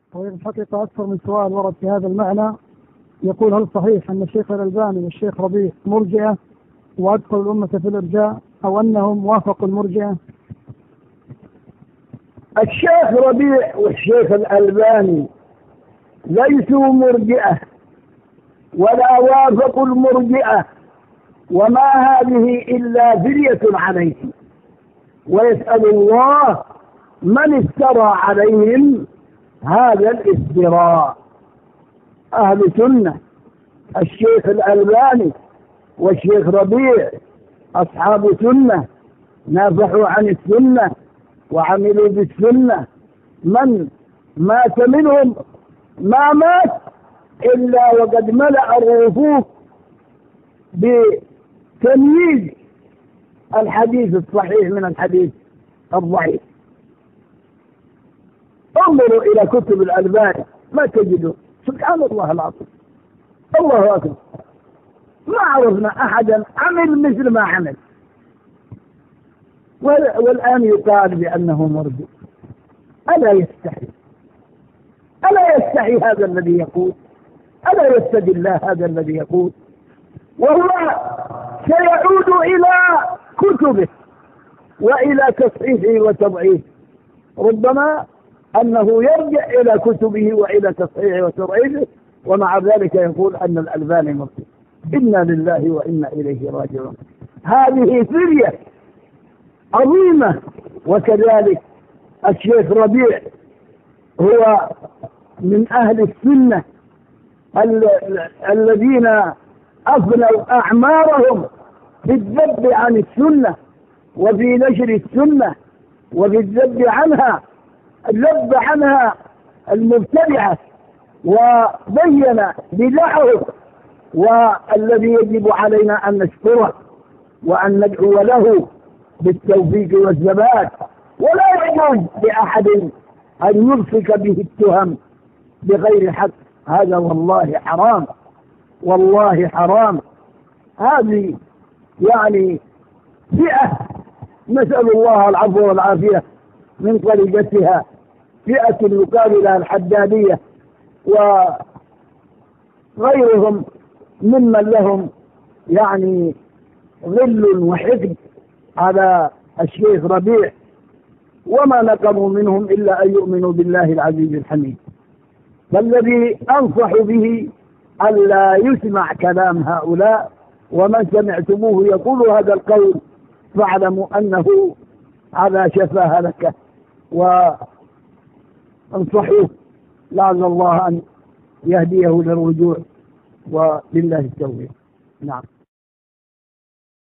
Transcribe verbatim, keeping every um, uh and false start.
طيب الحقيقة أكثر من سؤال ورد في هذا المعنى. يقول: هل صحيح أن الشيخ الألباني والشيخ ربيع مرجئة وأدخلوا الأمة في الإرجاء، أو أنهم وافقوا المرجئة؟ الشيخ ربيع والشيخ الألباني ليسوا مرجئة ولا وافقوا المرجئة، وما هذه إلا فرية عليهم، ويسأل الله من افترى عليهم هذا الافتراء. أهل سنة الشيخ الألباني والشيخ ربيع أصحاب سنة، نافحوا عن السنة وعملوا بالسنة. من مات منهم ما مات إلا وقد ملأ الرفوف بتمييز الحديث الصحيح من الحديث الضعيف. انظروا إلى كتب الألباني ما تجدوا، سبحان الله العظيم، الله أكبر، ما عرفنا أحدا عمل مثل ما عمل، والآن يقال بأنه مرجئ. ألا يستحي ألا يستحي هذا الذي يقول؟ ألا يستدل الله هذا الذي يقول؟ وهو سيعود إلى كتبه وإلى تصحيحه وتضعيفه، ربما أنه يرجع إلى كتبه وإلى تصحيحه وتضعيفه، ومع ذلك يقول أن الألباني مرجئ. إنا لله وإنا إليه راجعون. هذه فرية عظيمة. وكذلك الشيخ ربيع هو من أهل السنة الذين أفنوا أعمارهم في الذب عن السنة وفي نشر السنة وفي الذب عنها الذب عنها المبتدعة، وبين بدعه، والذي يجب علينا أن نشكره وأن ندعو له بالتوفيق والثبات. ولا يجوز لأحد أن يمسك به التهم بغير حق، هذا والله حرام، والله حرام. هذه يعني فئة نسأل الله العفو والعافية من طريقتها، فئة يقال لها الحدادية وغيرهم ممن لهم يعني غل وحقد على الشيخ ربيع، وما نقموا منهم إلا أن يؤمنوا بالله العزيز الحميد. فالذي أنصح به ألا يسمع كلام هؤلاء، ومن سمعتموه يقول هذا القول فاعلموا أنه على شفا هلكة، وانصحوه لعل الله أن يهديه للرجوع، ولله التوفيق. نعم.